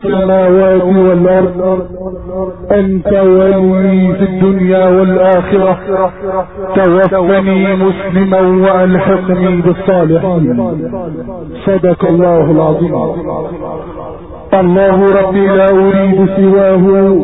السماوات والأرض أنت ولي في الدنيا والآخرة، توفني مسلما وألحقني بالصالحين. صدق الله العظيم. الله ربي لا أريد سواه،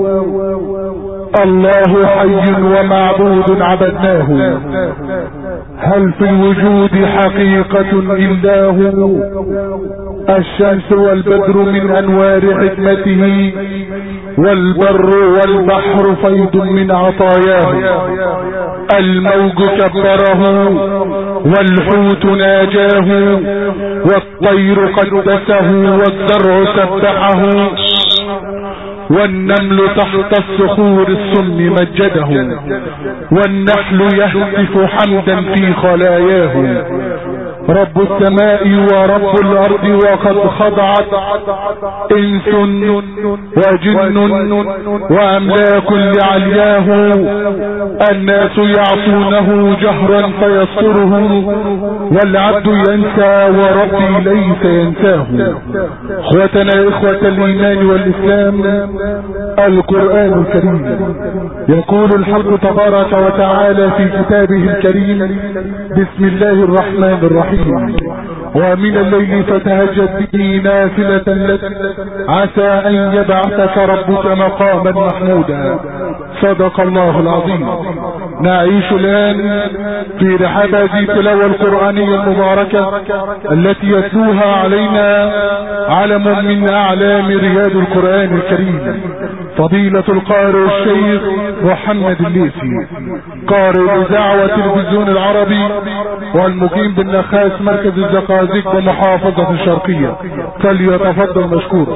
الله حي ومعبود عبدناه، هل في الوجود حقيقة إلا هو؟ الشمس والبدر من أنوار حكمته، والبر والبحر فيض من عطاياه، الموج كبره والحوت ناجاه، والطير قدسه والزرع سبحه، والنمل تحت الصخور السم مجده، والنحل يهتف حمدا في خلاياه. رب السماء ورب الأرض وقد خضعت إنس وجن وأملاك لعلياه، الناس يعصونه جهرا فيسره، والعبد ينسى وربي ليس ينساه. اخوتنا اخوة الإيمان والإسلام، القرآن الكريم يقول الحق تبارك وتعالى في كتابه الكريم: بسم الله الرحمن الرحيم، ومن الليل فتهجد به نافلة لك عسى أن يبعثك ربك مقاما محمودا. صدق الله العظيم. نعيش الآن في رحاب هذه التلاوة القرآنية المباركة التي يتلوها علينا علم من أعلام رياض القرآن الكريم، فضيلة القارئ الشيخ محمد الليثي، قارئ الإذاعة والتلفزيون العربي، والمقيم بالنخاس مركز الزقازيق ومحافظة الشرقية، فليتفضل مشكورا.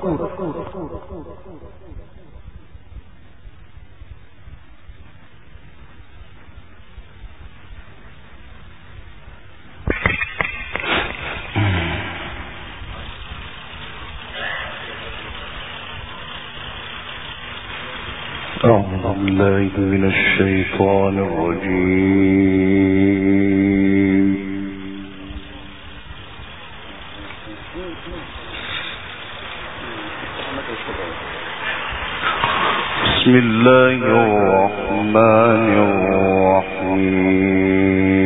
أعوذ بالله من الشيطان الرجيم. بسم الله الرحمن الرحيم.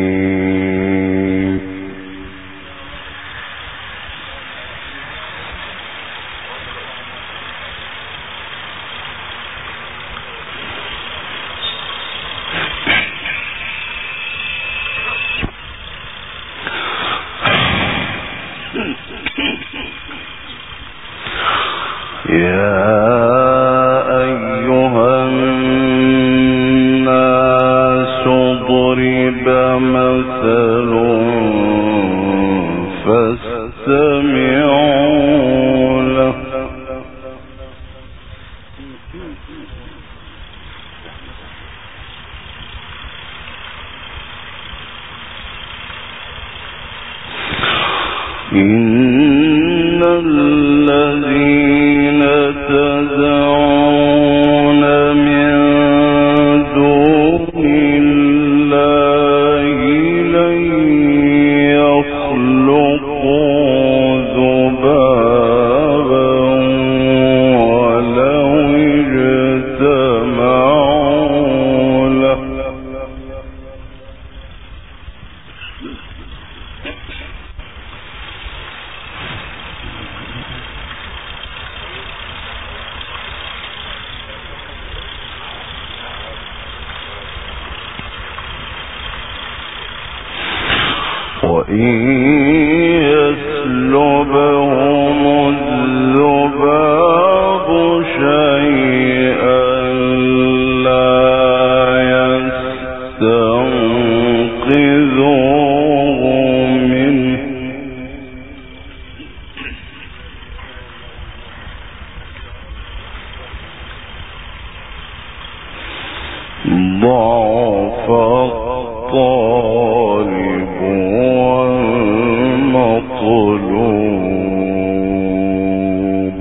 إن الذين تدعون من دون الله لن يخلقوا ذبابا ولو اجتمعوا له. وإن يسلبهم الذباب شيئا لا يستنقذوه منه. ضعف الطالب والمطلوب.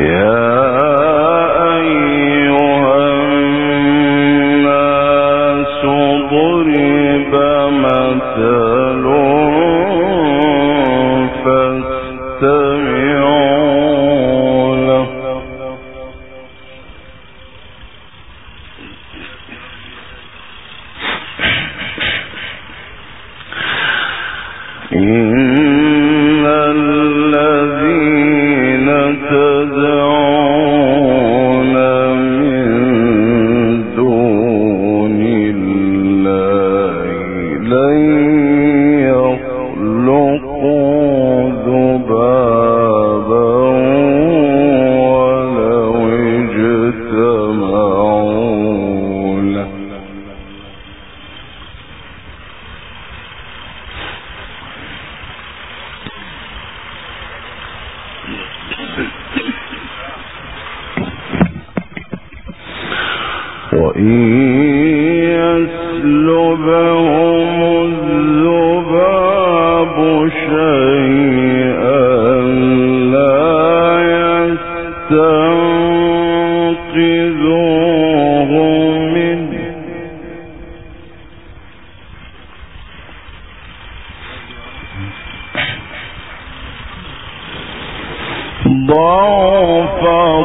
ضعف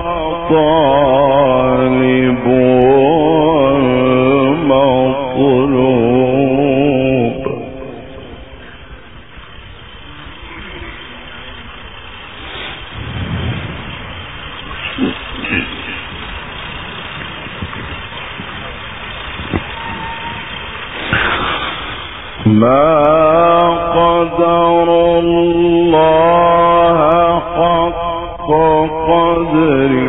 الطالب والمطلوب ما قدر الله حق قدره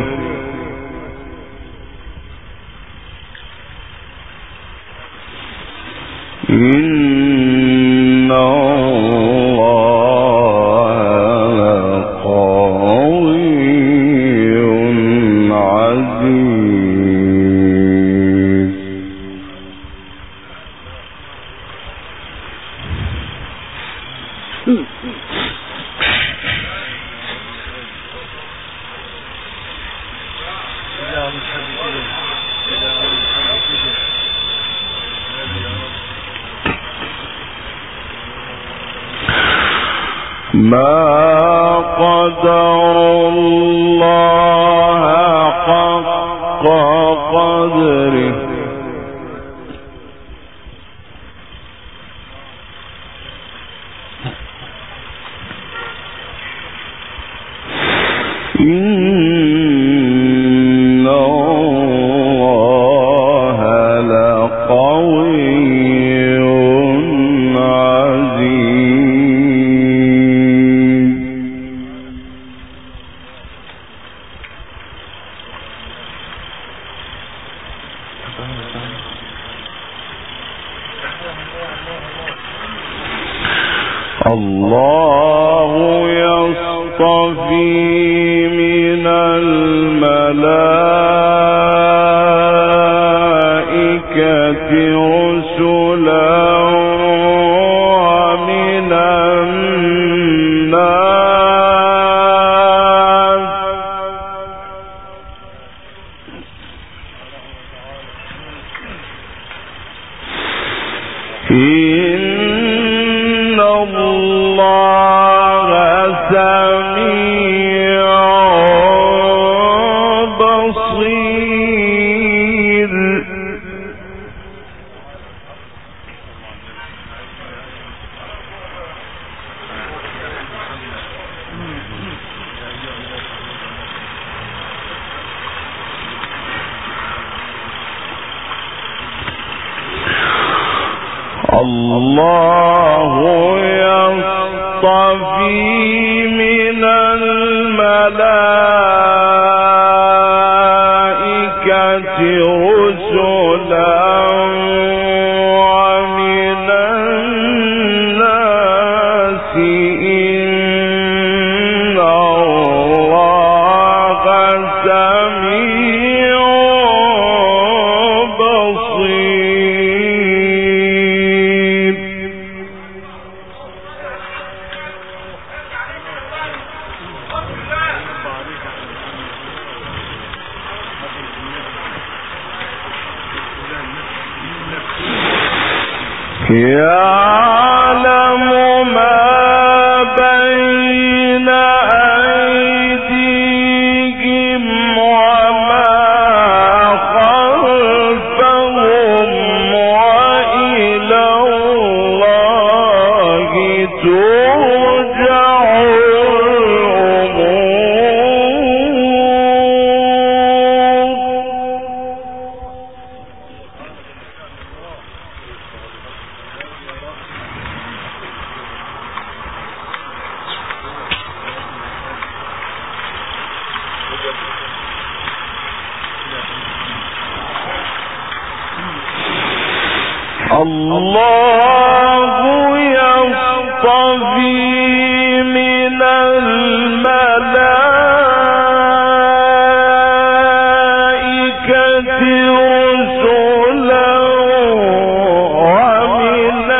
إن الله لقوي عزيز. ما قدر الله حق قدره إن الله لقوي الله يصطفي من الملائكة رسلا ومن الناس إن الله سميع بصير. الله يصطفي من الملائكة رسلا ومن الناس إن الله سميع بصير. يعلم ما بين أيديهم وما خلفهم وإلى الله ترجع الله يصطفي من الملائكة رسلا ومن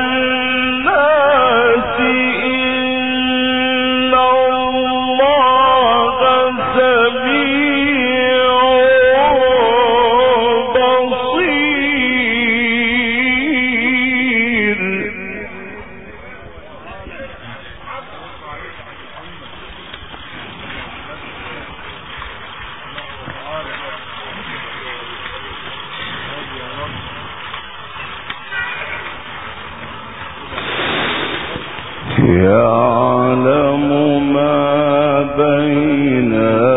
الناس إن الله سميع بصير. يعلم ما بين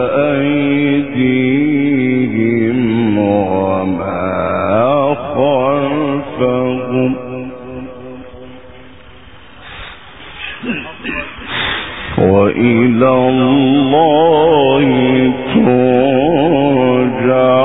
أيديهم وما خلفهم وإلى الله ترجع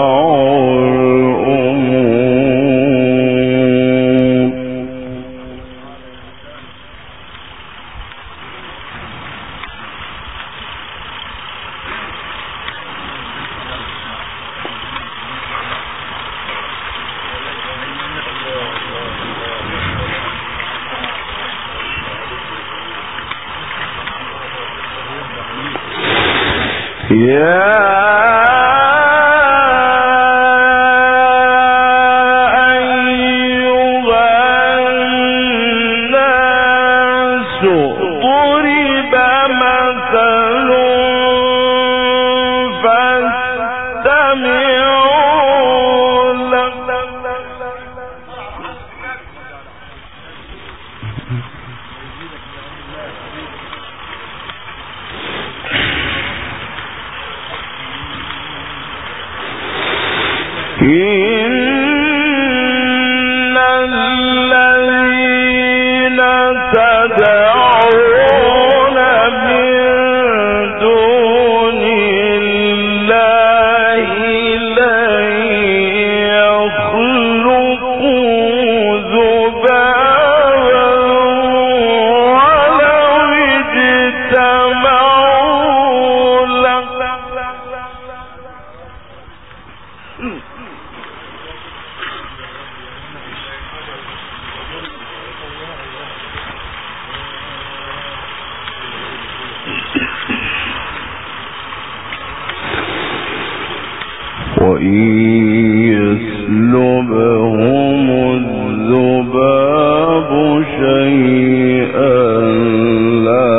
إن الذين تدعون من دون الله لن يخلقوا ذبابا ولو اجتمعوا له وإن يسلبهم الذباب شيئا لا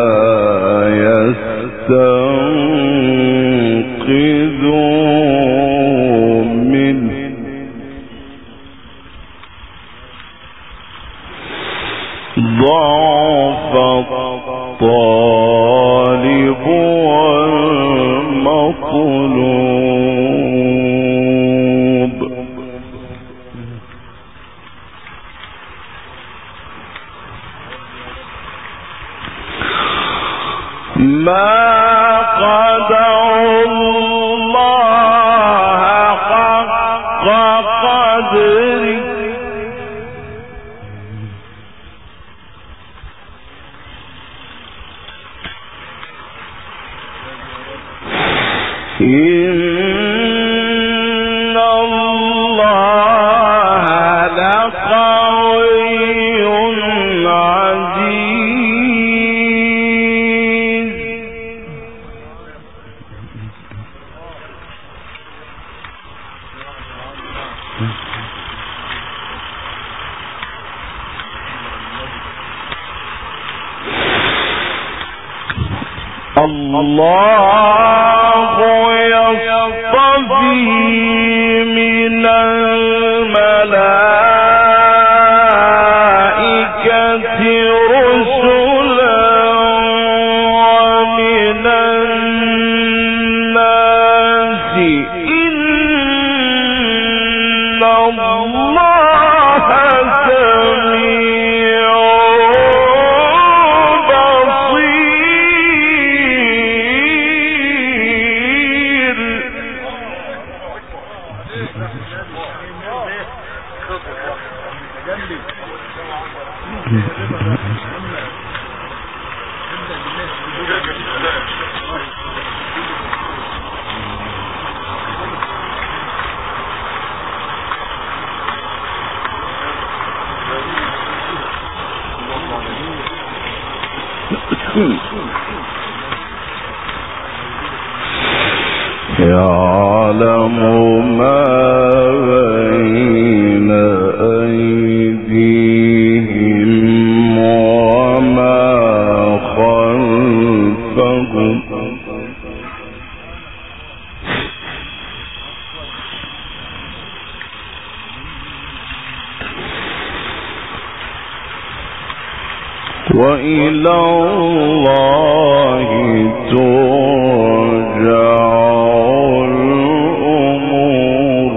يستنقذوا منه ضعف الطالب والمطلوب. ما قدروا الله حق قدره إن الله لقوي عزيز. الله يصطفي من الملائكة رسلا ومن الناس إن الله سميع يعلم ما بين أيديهم وما خلفهم وإلى الله ترجع الأمور.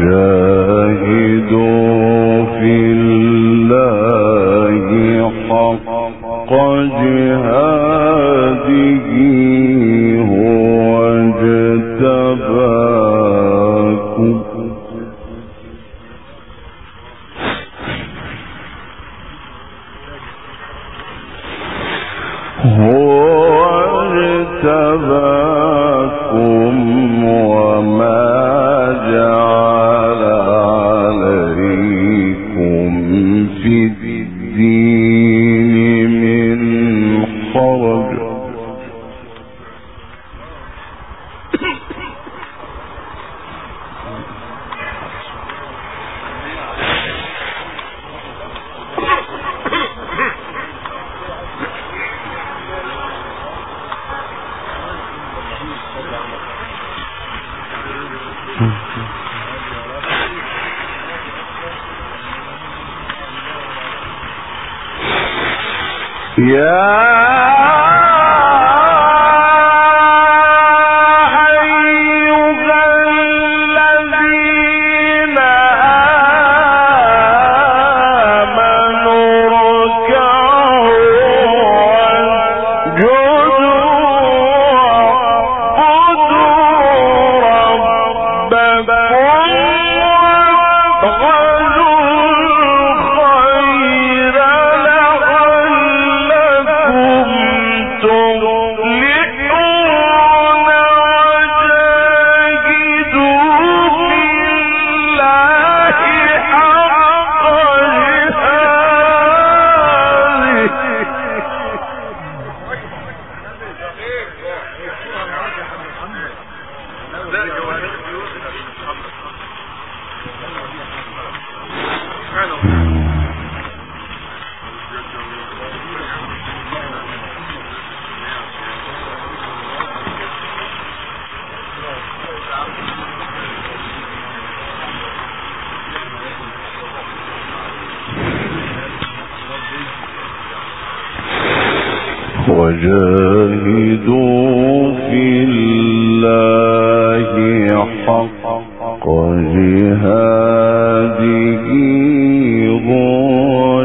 وجاهدوا في الله حق جهاده هو اجتباكم وما جعل عليكم في الدين من حرج وجاهدوا في الله حق جهاده هو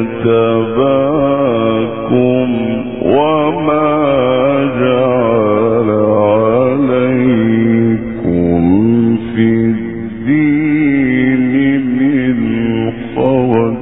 اجتباكم وما جعل عليكم في الدين من حرج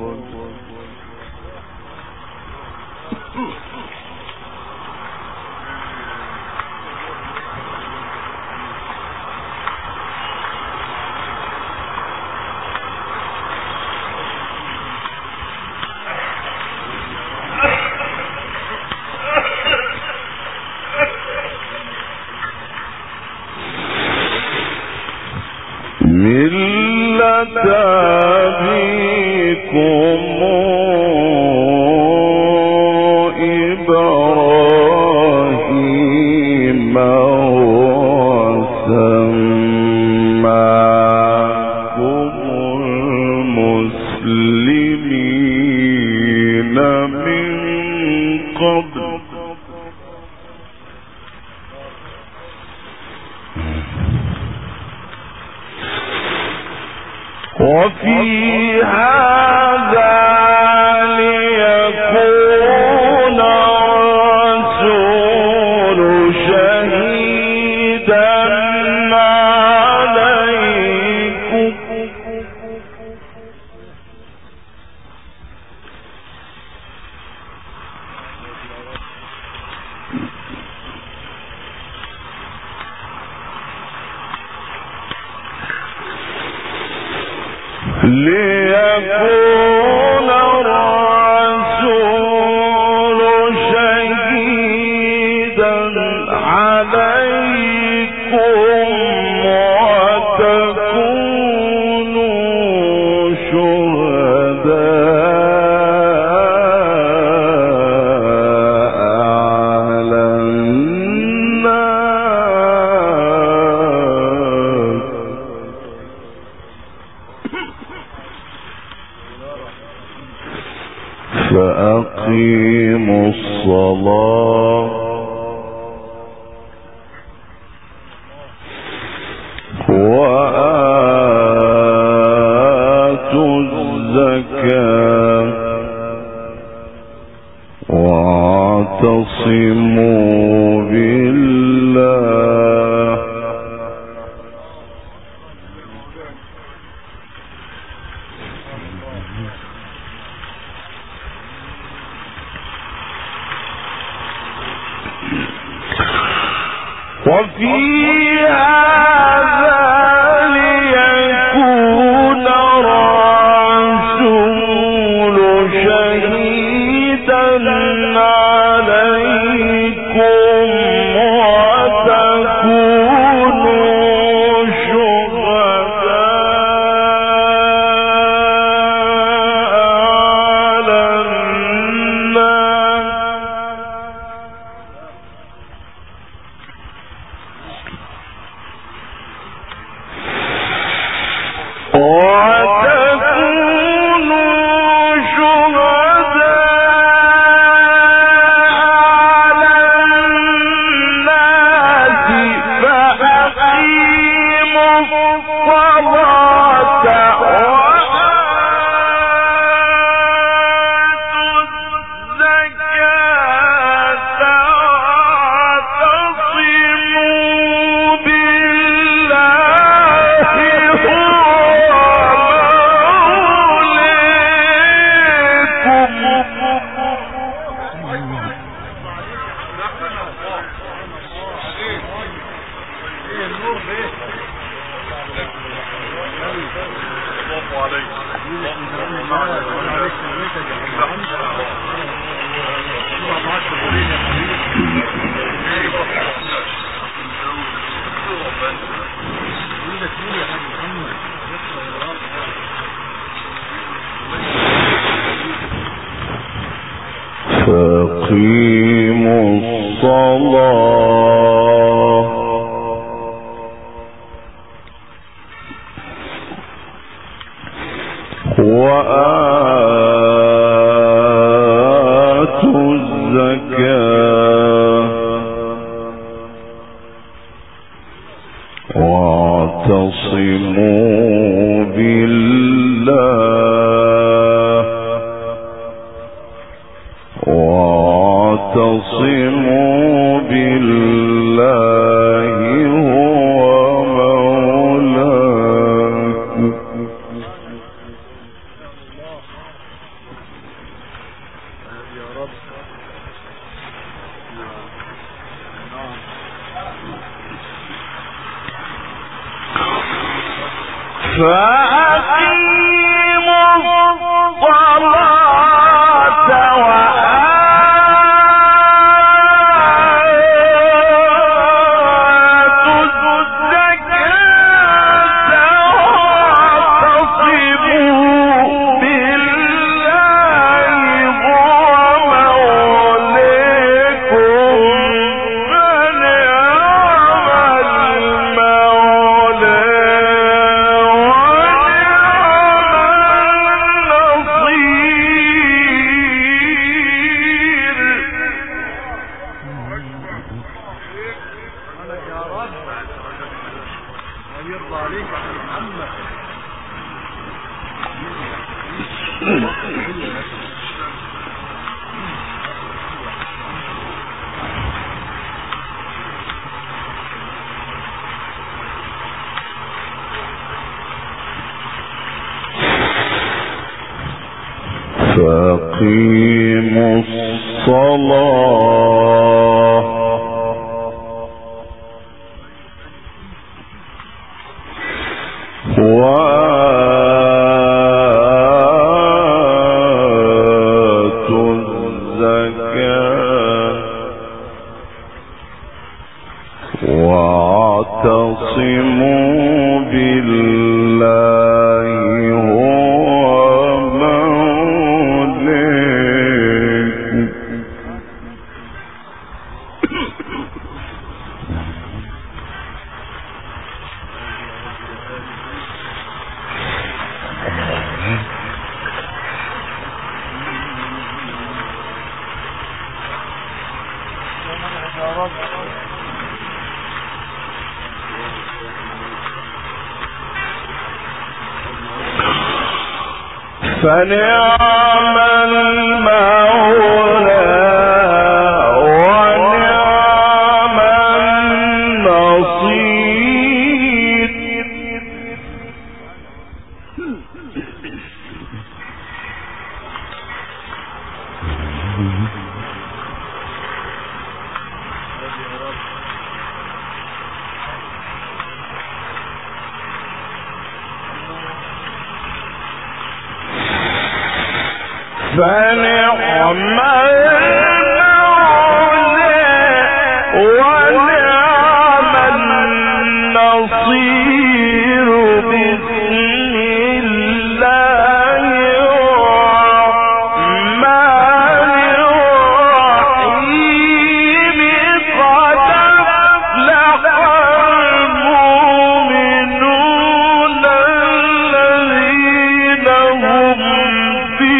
ملة أبيكم إبراهيم وسماكم المسلمين من قبل وفي هذا ليكون الرسول شهيدا عليكم ليكون الرسول شهيدا عليكم وتكونوا شهداء على الناس فأقيموا الصلاة فأقيموا الصلاة وآتوا الزكاة واعتصموا بالله واعتصموا بالله هو مولاكم فأقيموا الصلاة وآتوا الزكاة واعتصموا بالله هو مولاكم فنعم المولى فأقيموا الصلاة وآتوا الزكاة واعتصموا بالله هو مولاكم فنعم المولى ونعم فنعم المولى ونعم النصير بسم الله الرحمن الرحيم قد أفلح المؤمنون الذين هم في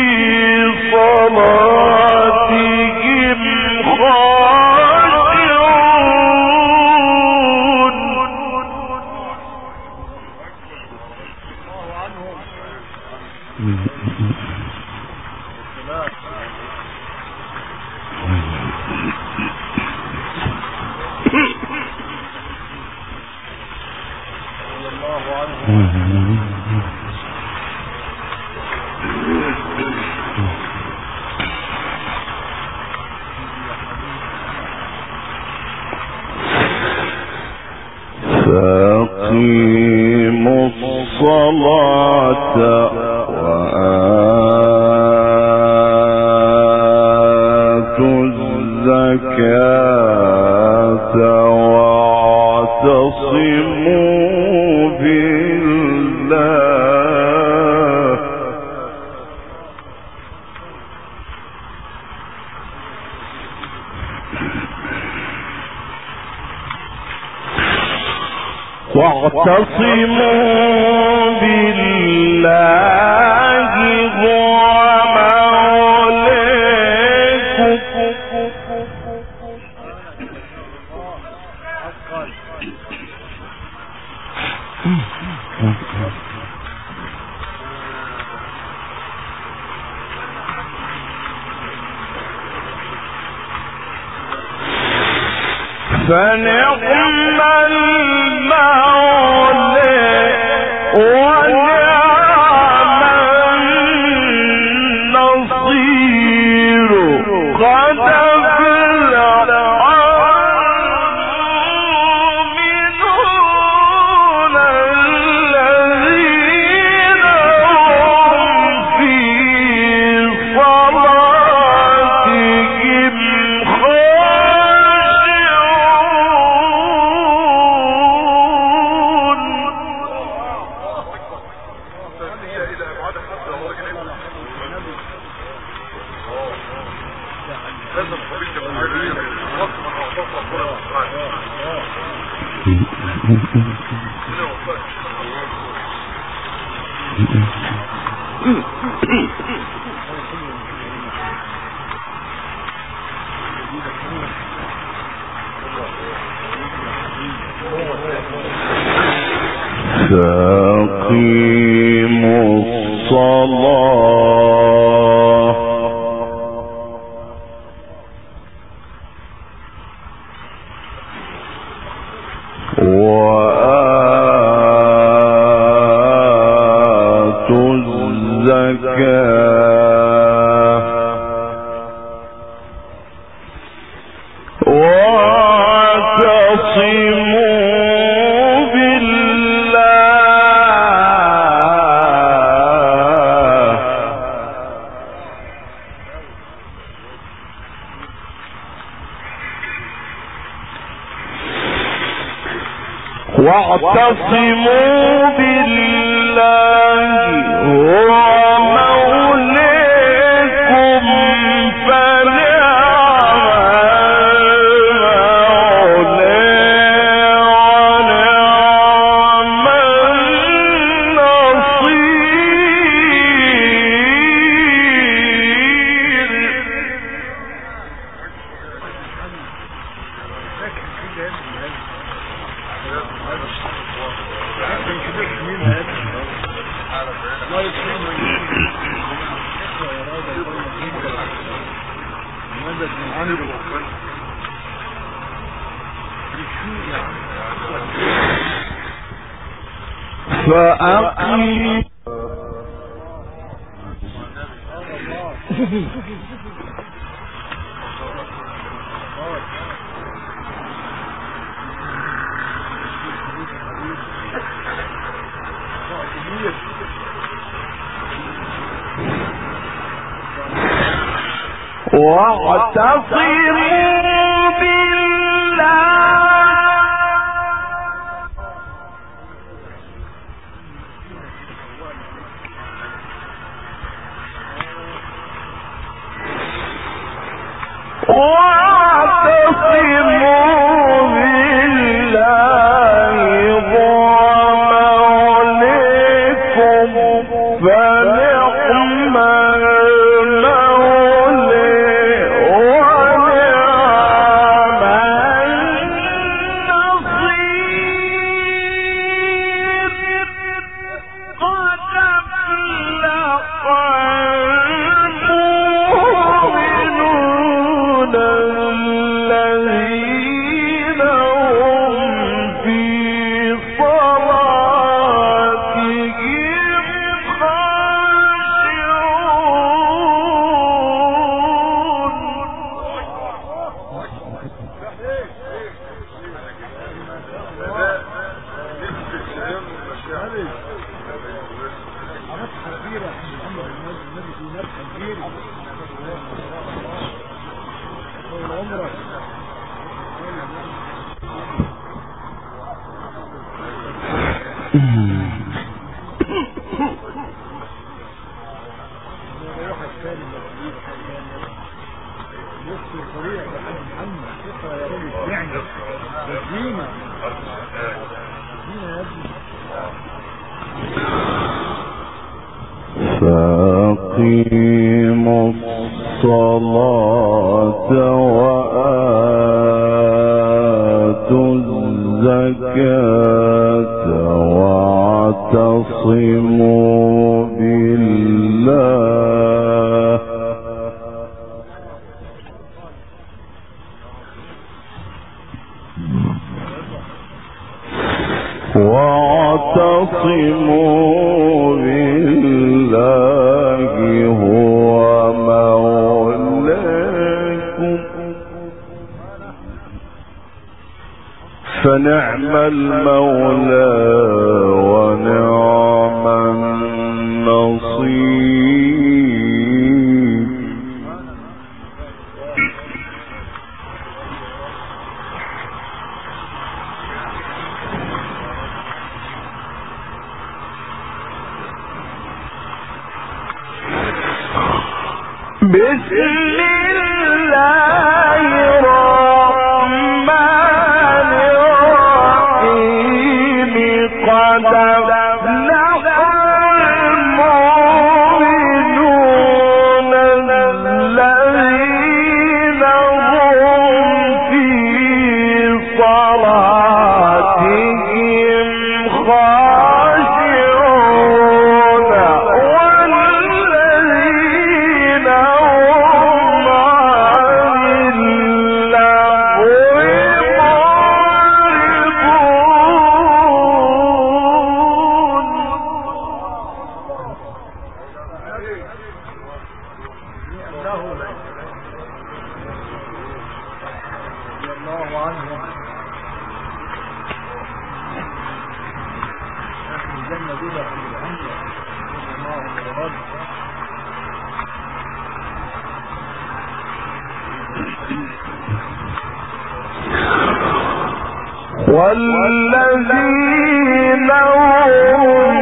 صلاتهم خاشعون. فأقيموا الصلاة وآتوا الزكاة واعتصموا بالله هو مولاكم فنعم المولى ونعم النصير قد أفلح المؤمنون الذين هم في صلاتهم فأقيموا الصلاة وآتوا الزكاة واعتصموا بالله هو مولاكم فأقيم فأقيموا الصلاة وآتوا الزكاة واعتصموا بالله هو مولاكم فنعم المولى ونعم النصير. بسم الله الرحمن الرحيم قد أفلح المؤمنون الذين هم في صلاتهم خاشعون والذين هم عن اللغو والذين هم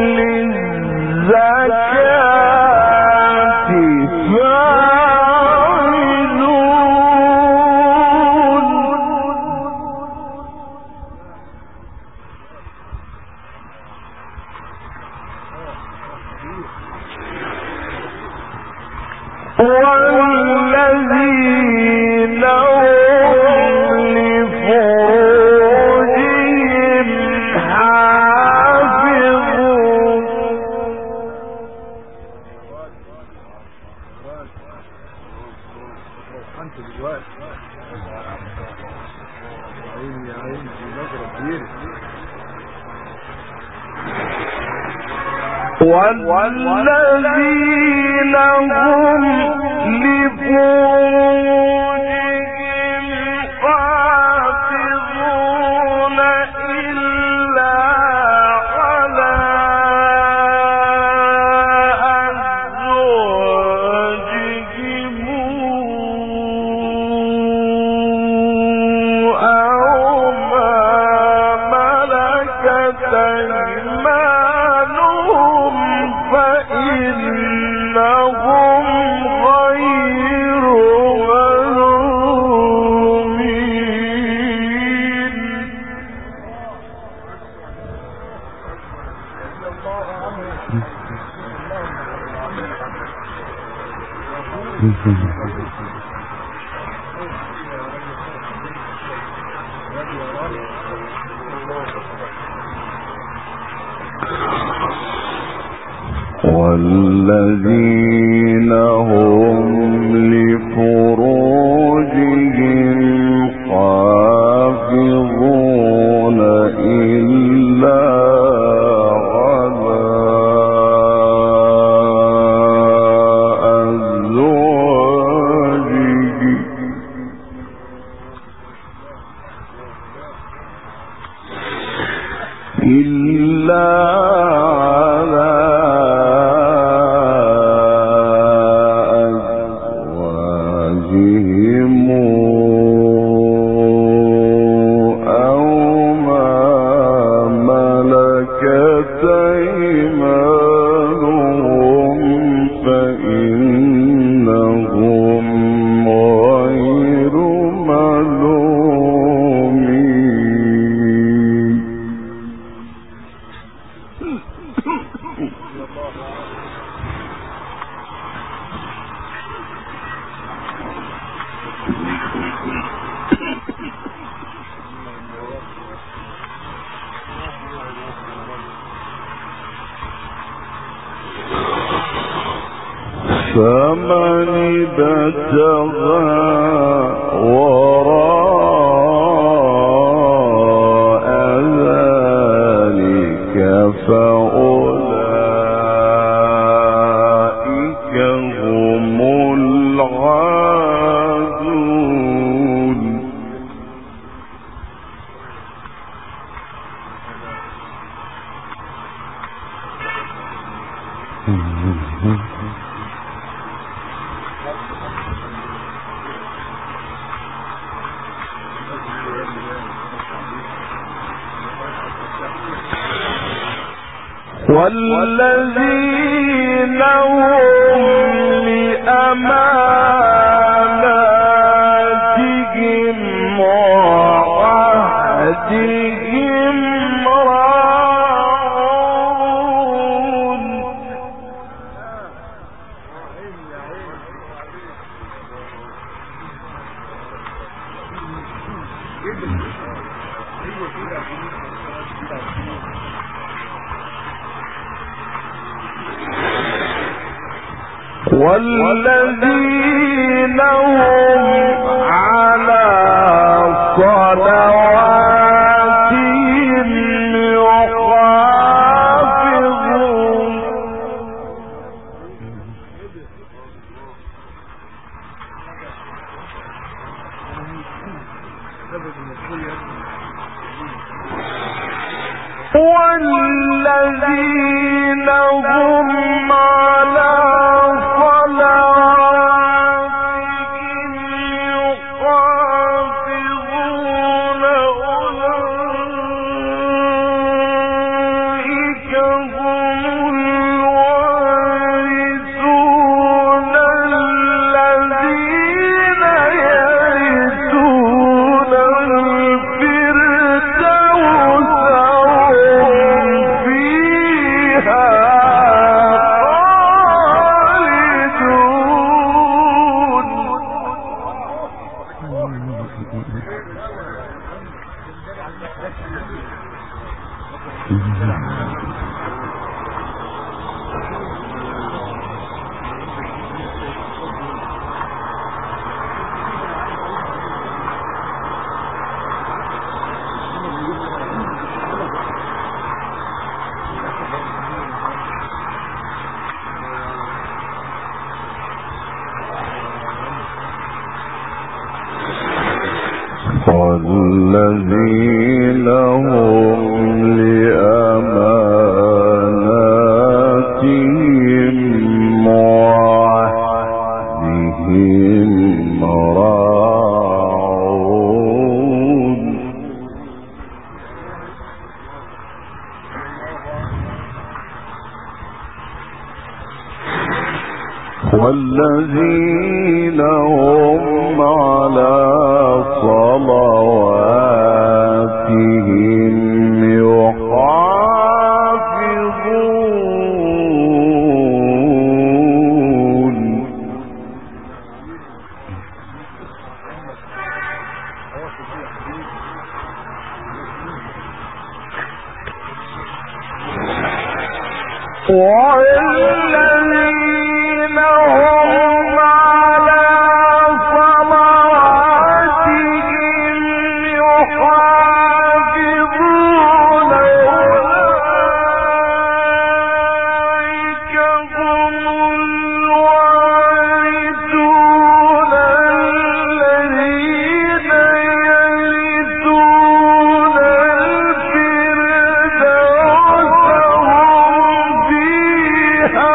للزكاة فاعلون والذين والذين هم لفروجهم حافظون إلا على أزواجهم والذين هم لفروجهم حافظون إلا على أزواجهم فمن ابتغى وراء ذلك فأولئك هم العادون والذين هم لأماناتهم وعهدهم راعون والذين هم على صلواتهم يحافظون والذين هم على والذين هم لأماناتهم وعهدهم راعون والذين هم على صلواتهم يحافظون والذين هم على صلواتهم يحافظون أولئك هم الوارثون الذين يرثون الفردوس هم فيها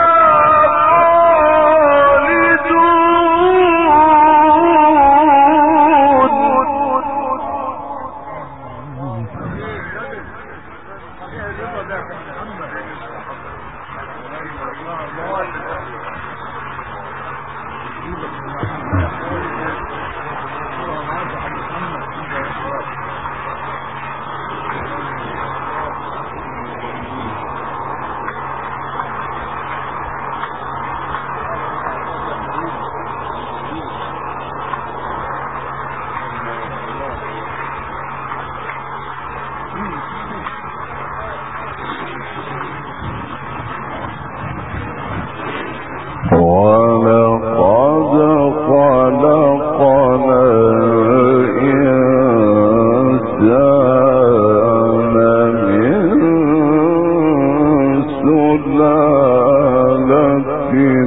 ولقد خلقنا الإنسان من سلالة من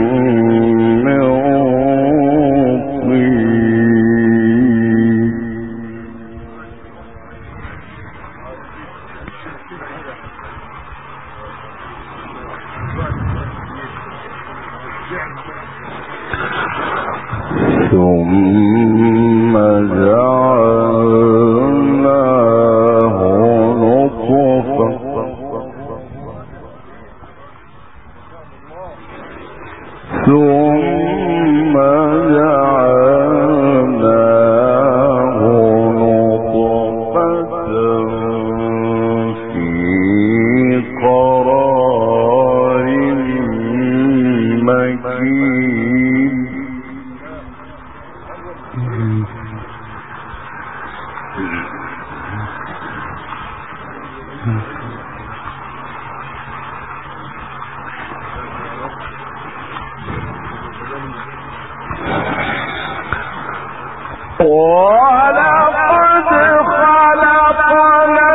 طين ثم جعلناه نطفة ثم جعلناه نطفة في قرار مكين ولقد خلقنا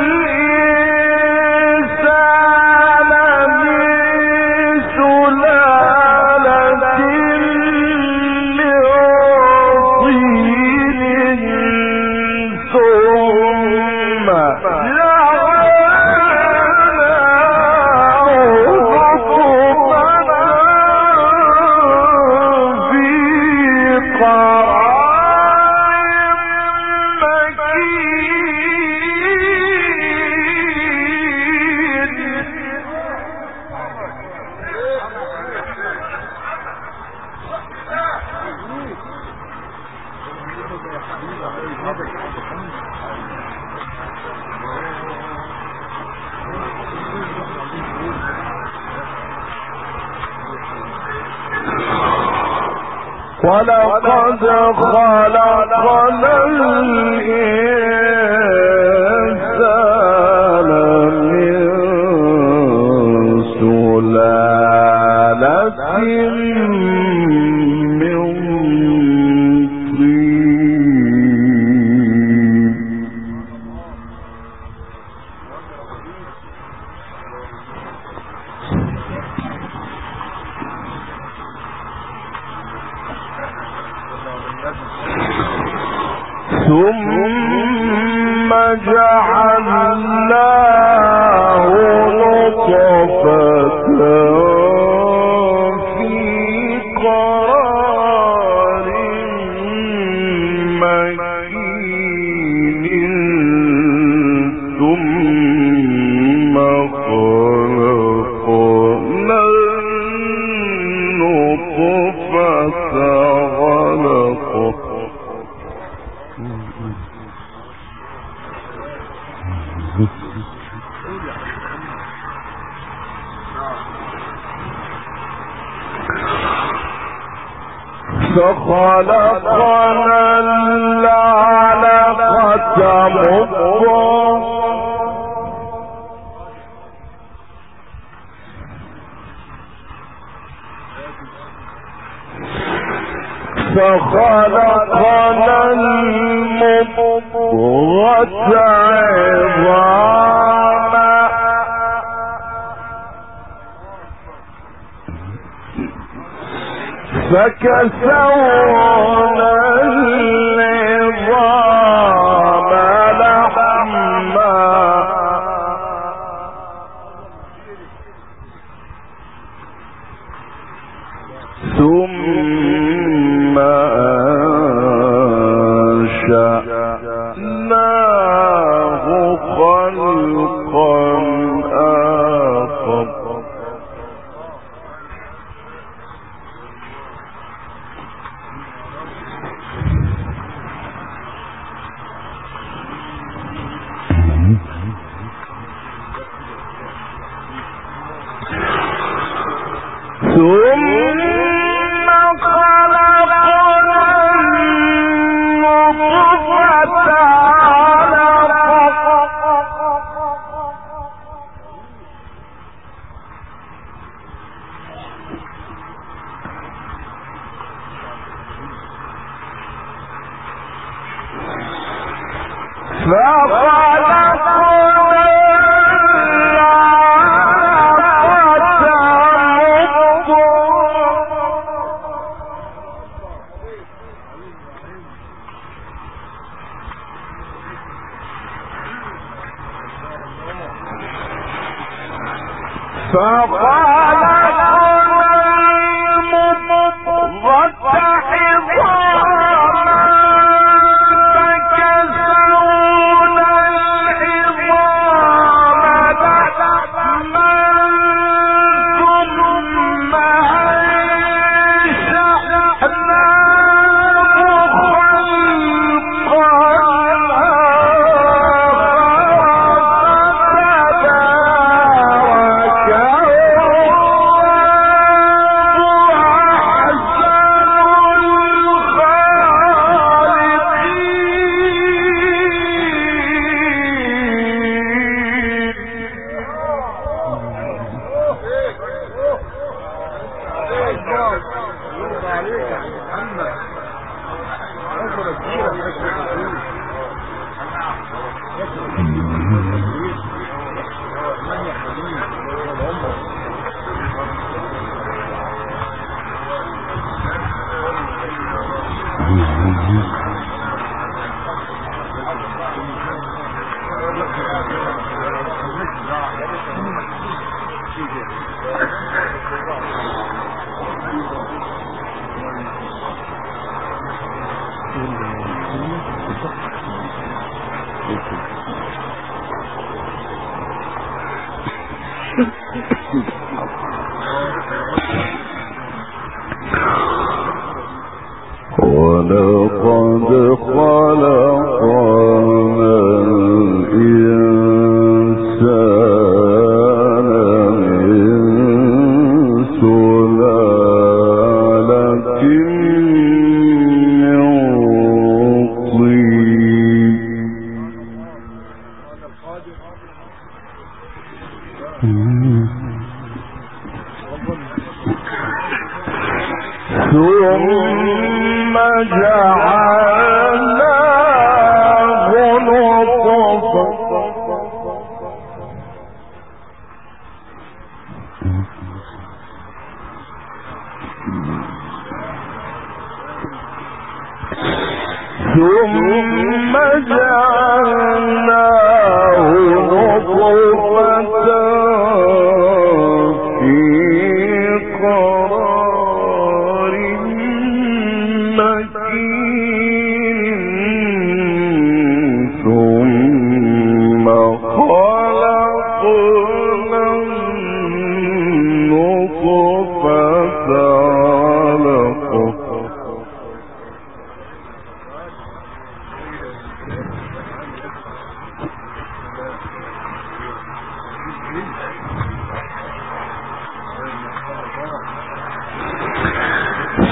الإنسان من سلالة من طين ثم جعلناه نطفة في قرار ولقد خلقنا الإنسان من سلالة من طين ثم جعلناه نطفة في قرار مكين ثم خلقنا النطفة فخلقنا العلقة مضغة فخلقنا المضغة عظاما فكسونا العظام لحما ثم أنشأناه خلقا آخر ثم خلقنا النطفة علقة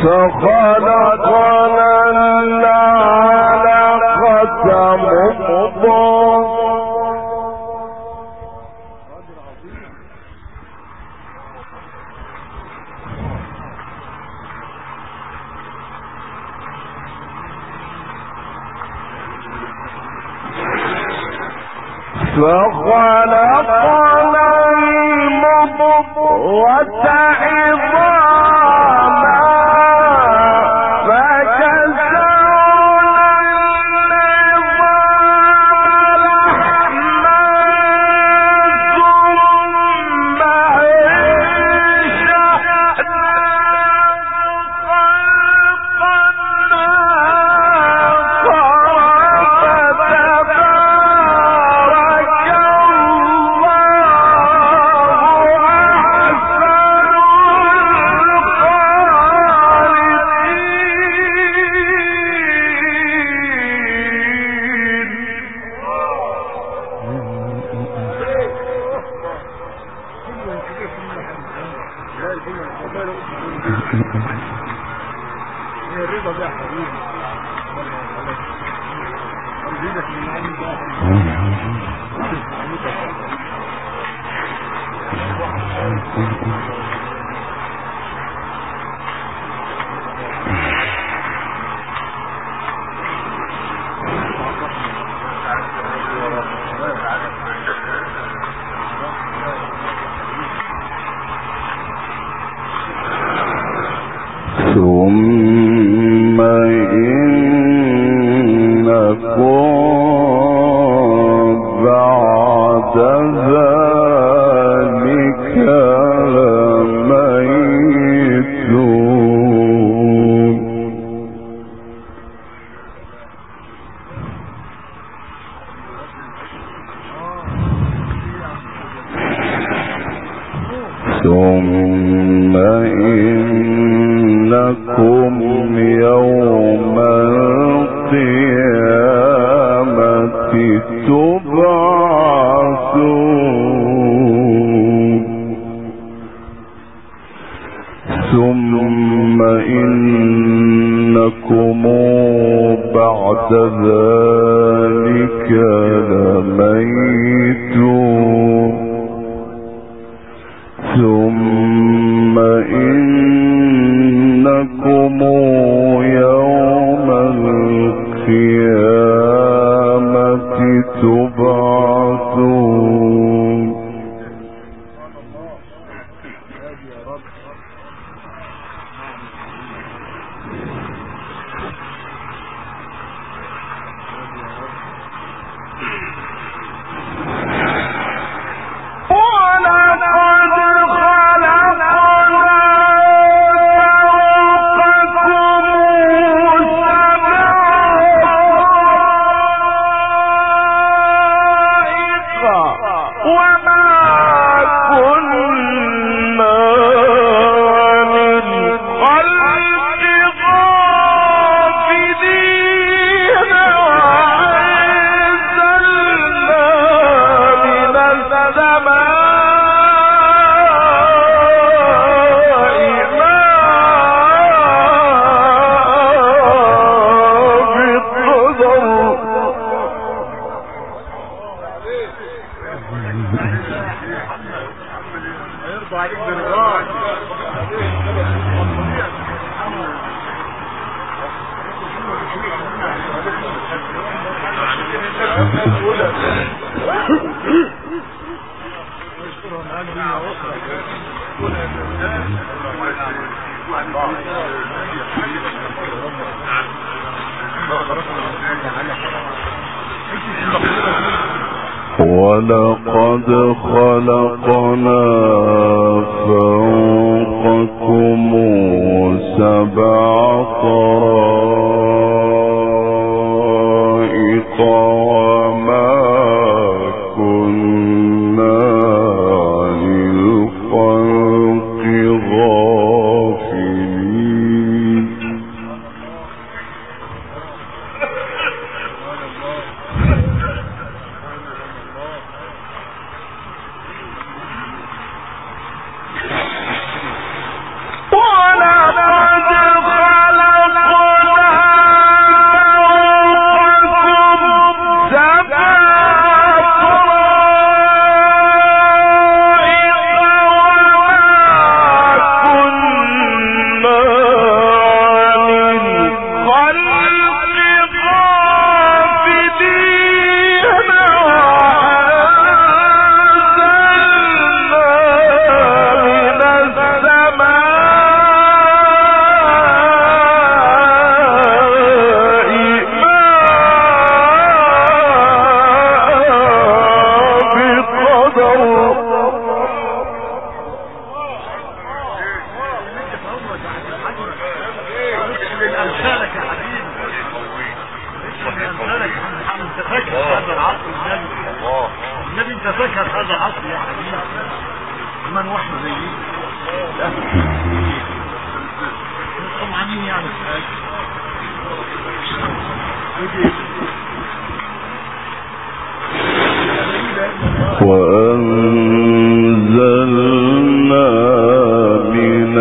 فخلقنا المضغة عظاما ثم إنكم بعد ذلك لميتون ثم إنكم يوم القيامة تبعثون ثم إنكم بعد ذلك لميتون ثم إنكم يوم القيامة تبعثون ولقد خلقنا فوقكم سبع طرائق وما كنا عن الخلق غافلين ولقد ساكت هذا العصر النبي انت ساكت هذا العصر يا حبيبي من واحد زي دي طمعانين يعني وأنزلنا من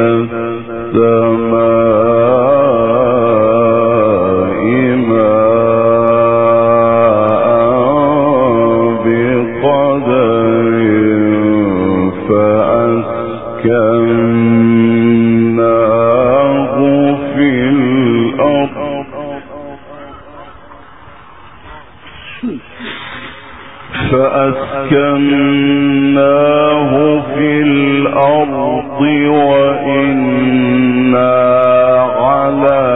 السماء ماء بقدر فأسكناه في الأرض وإنا على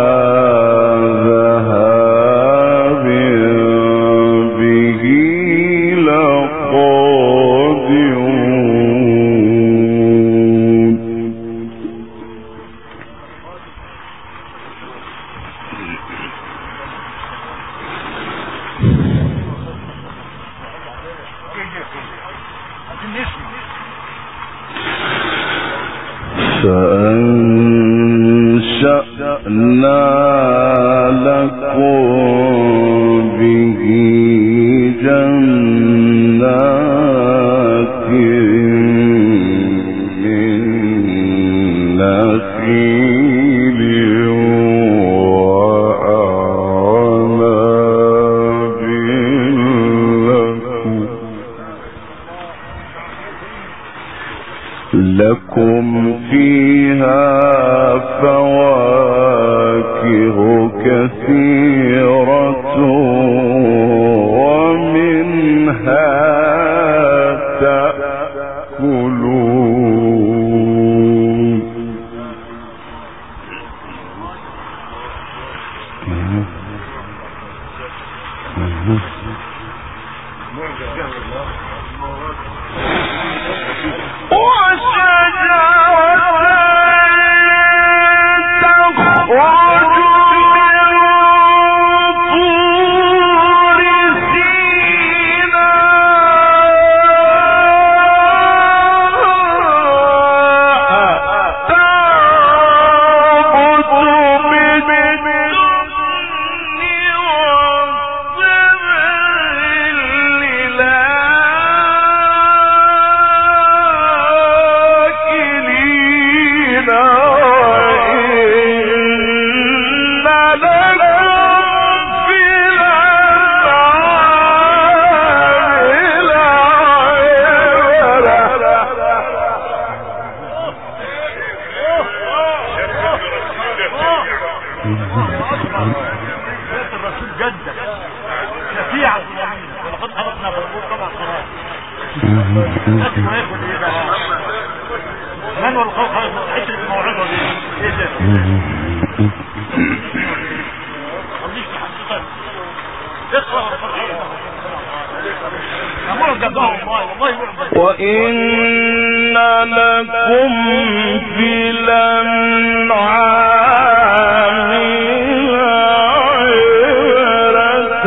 ذهاب به لقادرون فأنشأنا لكم به جنات من نخيل وأعناب لكم فيها فواكه كثيرة ومنها تأكلون الرسول جدك شفيعا ولقد خلقنا بالقول طبعا قرار لكن ما ياخد ايه بقى من والخلق عشر الموعظه دي ايه ده خليك تحققك اقرا وإن لكم في الأنعام لعبرة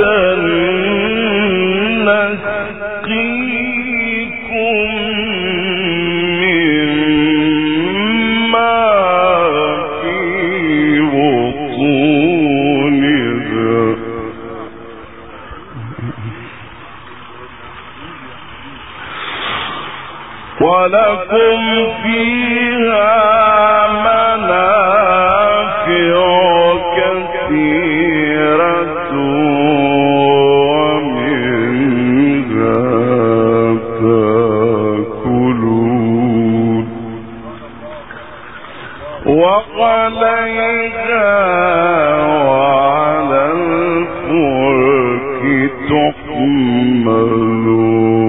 نسقيكم مما في بطونها ولكم فيها منافع كثيرة ومنها تأكلون وعليها وعلى الفلك تحملون